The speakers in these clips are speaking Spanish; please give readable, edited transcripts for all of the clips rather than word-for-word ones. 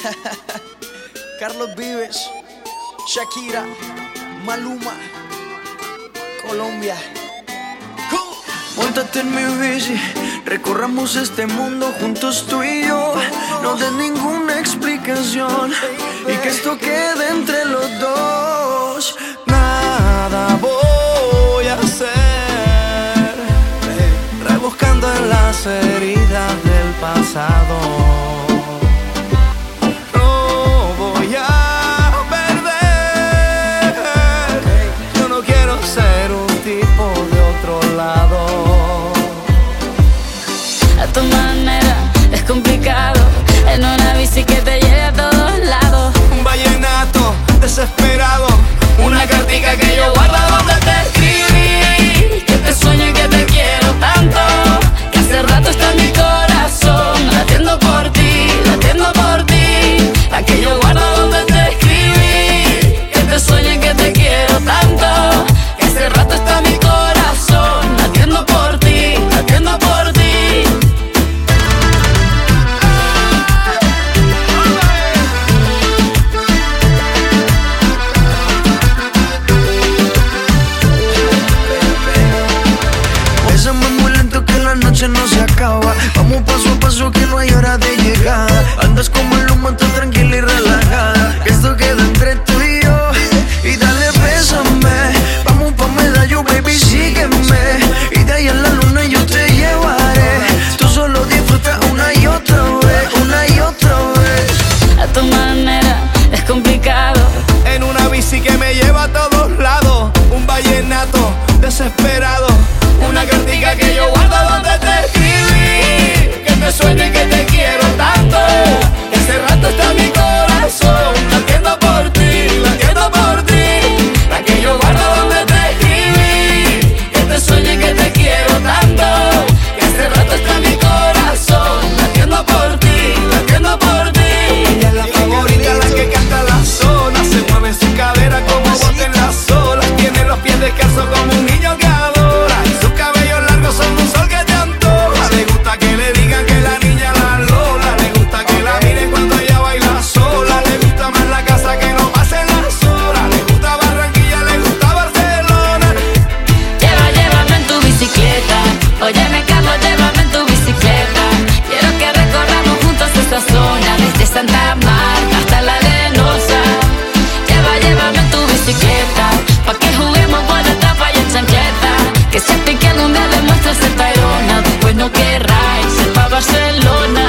Carlos Vives, Shakira, Maluma, Colombia. Móntate en mi bici, recorramos este mundo juntos tú y yo. No des ninguna explicación y que esto quede entre los dos. Nada voy a hacer, rebuscando en las heridas del pasado. No voy a perder, yo no quiero ser un tipo de otro lado. A tu manera es complicado, en una bici que te lleve a todos lados. Un vallenato desesperado, una cartica que yo guardo donde te escribí. Que te sueño y que te quiero tanto, que hace rato está en mi corazón, latiendo por ti, latiendo por ti. La que yo guardo donde te escribí. Que te sueño y que te quiero tanto, que hace rato está en mi corazón, latiendo por ti, latiendo por ti. Bésame muy lento que la noche no se acaba. Vamos paso a paso que no hay hora de llegada. Andas como el humo, tan tranquila y relajada. Que esto queda entre tú y yo. Y dale, bésame. Vamos pa' medallo, baby, sígueme. Y de ahí en la luna yo te llevaré. Tú solo disfruta una y otra vez, una y otra vez. A tu manera es complicado, En una bici que me lleva a todos lados. Un vallenato desesperado, una cartica que yo guardo donde te escribí. Que te sueño y que te quiero tanto, que hace rato está en mi corazón, latiendo por ti, latiendo por ti. La que yo guardo donde te escribí. que te sueño y que te quiero tanto, que hace rato está en mi corazón, latiendo por ti, latiendo por ti. Ella es la favorita, la que canta la zona. Se mueve en su cadera como bote en las olas. Tiene los pies descalzos como un niño que adora. Sus cabellos largos son un sol que te antoja. Le gusta que le digan que la niña la Lola. Le gusta que la miren cuando ella baila sola. Le gusta más la casa que no pasen las horas. Le gusta Barranquilla, le gusta Barcelona. Llévame en tu bicicleta, óyeme Carlos, llévame en tu bicicleta. Quiero que recorramos juntos esta zona, desde Santa Marta hasta la Arenosa. Llévame en tu bicicleta, pa' que juguemos por la tapa y en chancleta. Que siempre que algún día le muestres el Tayrona, después no querráis ir pa' Barcelona.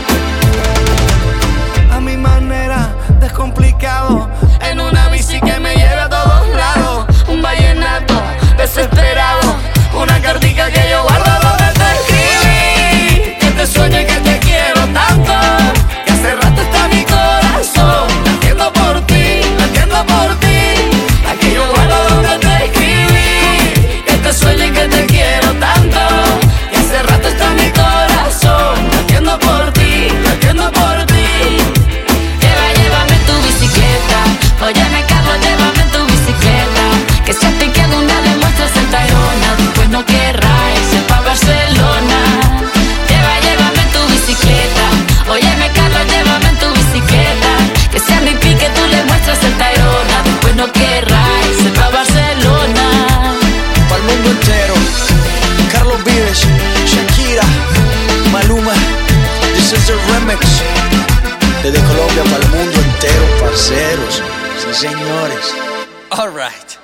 A mi manera, descomplicado, en una bici que me lleve a todos lados. Un vallenato desesperado, una cartica que yo guardo donde te escribí. Que te sueño y que te quiero tanto, que hace rato está mi corazón, latiendo por ti, latiendo por ti. La que yo guardo donde te escribí. Que te sueño y que te quiero tanto, que hace rato está mi corazón, latiendo por ti, latiendo por ti. Llévame en tu bicicleta, óyeme Carlos, llévame en tu bicicleta. Que siempre que algún día le muestres el Tayrona, después no querráis ir pa' Barcelona. Llévame en tu bicicleta, óyeme Carlos, llévame en tu bicicleta. Que si a mi pique tú le muestras el Tayrona, después no querráis ir pa' Barcelona. Para el mundo entero, Carlos Vives, Shakira, Maluma. This is the remix. Desde Colombia para el mundo entero, parceros. Sí, señores. All right.